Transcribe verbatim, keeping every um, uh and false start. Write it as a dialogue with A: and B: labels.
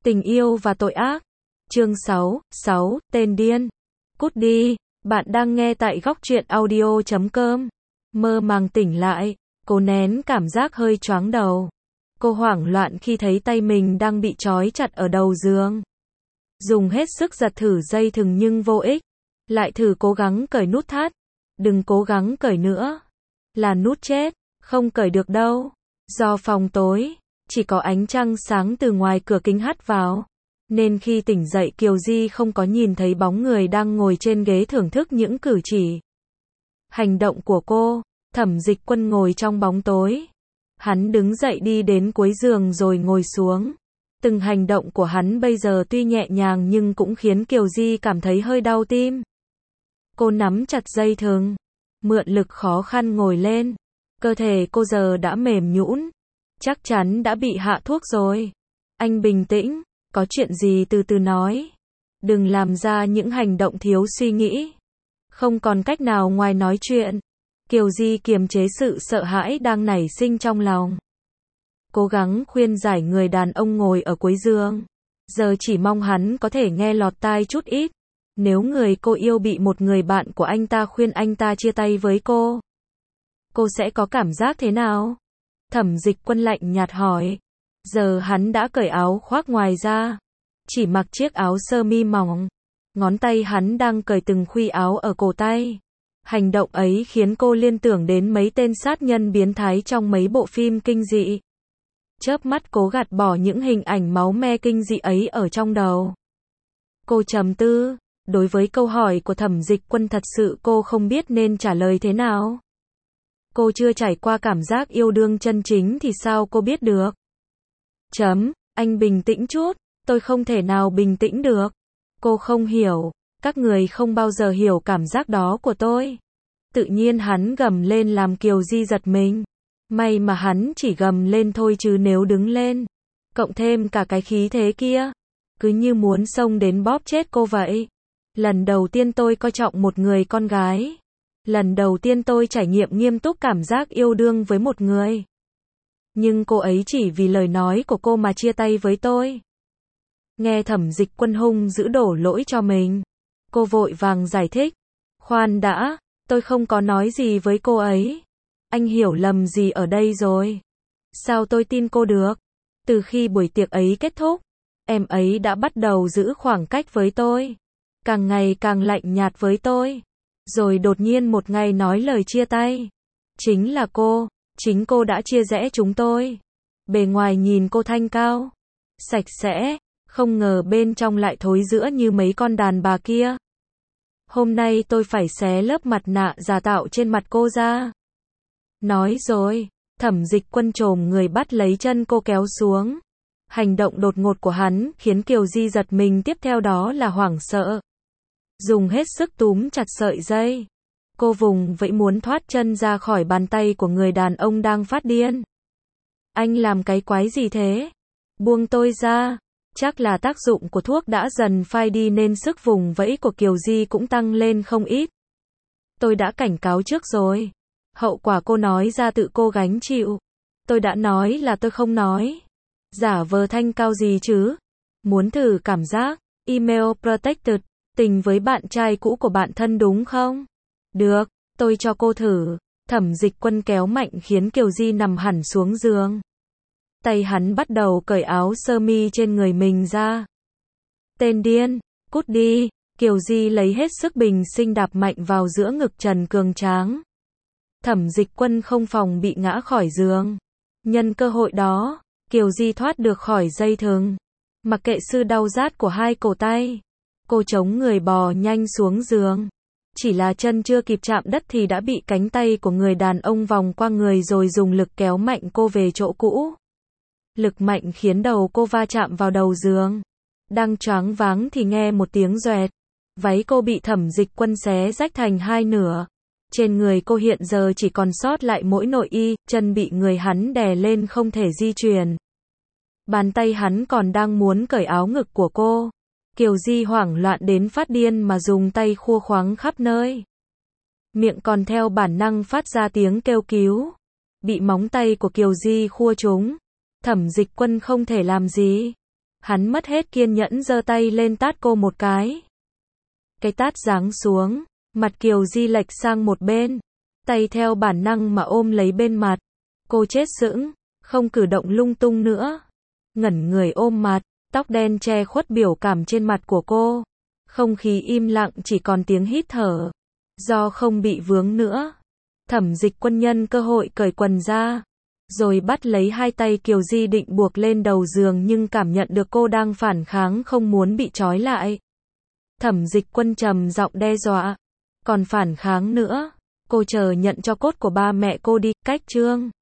A: Tình yêu và tội ác. Chương sáu, sáu, tên điên. Cút đi, bạn đang nghe tại góc truyện audio chấm com. Mơ màng tỉnh lại, cô nén cảm giác hơi choáng đầu. Cô hoảng loạn khi thấy tay mình đang bị trói chặt ở đầu giường. Dùng hết sức giật thử dây thừng nhưng vô ích. Lại thử cố gắng cởi nút thắt. Đừng cố gắng cởi nữa. Là nút chết, không cởi được đâu. Do phòng tối, chỉ có ánh trăng sáng từ ngoài cửa kính hắt vào. Nên khi tỉnh dậy Kiều Di không có nhìn thấy bóng người đang ngồi trên ghế thưởng thức những cử chỉ, hành động của cô. Thẩm Dịch Quân ngồi trong bóng tối. Hắn đứng dậy đi đến cuối giường rồi ngồi xuống. Từng hành động của hắn bây giờ tuy nhẹ nhàng nhưng cũng khiến Kiều Di cảm thấy hơi đau tim. Cô nắm chặt dây thừng, mượn lực khó khăn ngồi lên. Cơ thể cô giờ đã mềm nhũn, chắc chắn đã bị hạ thuốc rồi. Anh bình tĩnh, có chuyện gì từ từ nói. Đừng làm ra những hành động thiếu suy nghĩ. Không còn cách nào ngoài nói chuyện. Kiều Di kiềm chế sự sợ hãi đang nảy sinh trong lòng. Cố gắng khuyên giải người đàn ông ngồi ở cuối giường. Giờ chỉ mong hắn có thể nghe lọt tai chút ít. Nếu người cô yêu bị một người bạn của anh ta khuyên anh ta chia tay với cô, cô sẽ có cảm giác thế nào? Thẩm Dịch Quân lạnh nhạt hỏi. Giờ hắn đã cởi áo khoác ngoài ra, chỉ mặc chiếc áo sơ mi mỏng. Ngón tay hắn đang cởi từng khuy áo ở cổ tay. Hành động ấy khiến cô liên tưởng đến mấy tên sát nhân biến thái trong mấy bộ phim kinh dị. Chớp mắt cố gạt bỏ những hình ảnh máu me kinh dị ấy ở trong đầu. Cô trầm tư, đối với câu hỏi của Thẩm Dịch Quân thật sự cô không biết nên trả lời thế nào. Cô chưa trải qua cảm giác yêu đương chân chính thì sao cô biết được? Chấm, anh bình tĩnh chút, tôi không thể nào bình tĩnh được. Cô không hiểu, các người không bao giờ hiểu cảm giác đó của tôi. Tự nhiên hắn gầm lên làm Kiều Di giật mình. May mà hắn chỉ gầm lên thôi chứ nếu đứng lên, cộng thêm cả cái khí thế kia, cứ như muốn xông đến bóp chết cô vậy. Lần đầu tiên tôi coi trọng một người con gái. Lần đầu tiên tôi trải nghiệm nghiêm túc cảm giác yêu đương với một người. Nhưng cô ấy chỉ vì lời nói của cô mà chia tay với tôi. Nghe Thẩm Dịch Quân hung dữ đổ lỗi cho mình, cô vội vàng giải thích. Khoan đã, tôi không có nói gì với cô ấy. Anh hiểu lầm gì ở đây rồi? Sao tôi tin cô được? Từ khi buổi tiệc ấy kết thúc, em ấy đã bắt đầu giữ khoảng cách với tôi. Càng ngày càng lạnh nhạt với tôi. Rồi đột nhiên một ngày nói lời chia tay. Chính là cô, chính cô đã chia rẽ chúng tôi. Bề ngoài nhìn cô thanh cao, sạch sẽ, không ngờ bên trong lại thối rữa như mấy con đàn bà kia. Hôm nay tôi phải xé lớp mặt nạ giả tạo trên mặt cô ra. Nói rồi, Thẩm Dịch Quân chồm người bắt lấy chân cô kéo xuống. Hành động đột ngột của hắn khiến Kiều Di giật mình, tiếp theo đó là hoảng sợ. Dùng hết sức túm chặt sợi dây. Cô vùng vẫy muốn thoát chân ra khỏi bàn tay của người đàn ông đang phát điên. Anh làm cái quái gì thế? Buông tôi ra. Chắc là tác dụng của thuốc đã dần phai đi nên sức vùng vẫy của Kiều Di cũng tăng lên không ít. Tôi đã cảnh cáo trước rồi. Hậu quả cô nói ra tự cô gánh chịu. Tôi đã nói là tôi không nói. Giả vờ thanh cao gì chứ? Muốn thử cảm giác email protected tình với bạn trai cũ của bạn thân đúng không? Được, tôi cho cô thử. Thẩm Dịch Quân kéo mạnh khiến Kiều Di nằm hẳn xuống giường. Tay hắn bắt đầu cởi áo sơ mi trên người mình ra. Tên điên, cút đi. Kiều Di lấy hết sức bình sinh đạp mạnh vào giữa ngực trần cường tráng. Thẩm Dịch Quân không phòng bị ngã khỏi giường. Nhân cơ hội đó, Kiều Di thoát được khỏi dây thừng. Mặc kệ sự đau rát của hai cổ tay, cô chống người bò nhanh xuống giường. Chỉ là chân chưa kịp chạm đất thì đã bị cánh tay của người đàn ông vòng qua người rồi dùng lực kéo mạnh cô về chỗ cũ. Lực mạnh khiến đầu cô va chạm vào đầu giường. Đang choáng váng thì nghe một tiếng doẹt. Váy cô bị Thẩm Dịch Quân xé rách thành hai nửa. Trên người cô hiện giờ chỉ còn sót lại mỗi nội y, chân bị người hắn đè lên không thể di chuyển. Bàn tay hắn còn đang muốn cởi áo ngực của cô. Kiều Di hoảng loạn đến phát điên mà dùng tay khua khoáng khắp nơi. Miệng còn theo bản năng phát ra tiếng kêu cứu. Bị móng tay của Kiều Di khua trúng, Thẩm Dịch Quân không thể làm gì. Hắn mất hết kiên nhẫn giơ tay lên tát cô một cái. Cái tát giáng xuống, mặt Kiều Di lệch sang một bên, tay theo bản năng mà ôm lấy bên mặt. Cô chết sững, không cử động lung tung nữa. Ngẩn người ôm mặt, tóc đen che khuất biểu cảm trên mặt của cô. Không khí im lặng, chỉ còn tiếng hít thở. Do không bị vướng nữa, Thẩm Dịch Quân nhân cơ hội cởi quần ra, rồi bắt lấy hai tay Kiều Di định buộc lên đầu giường, nhưng cảm nhận được cô đang phản kháng, không muốn bị trói lại. Thẩm Dịch Quân trầm giọng đe dọa, còn phản kháng nữa, cô chờ nhận cho cốt của ba mẹ cô đi. Cách chương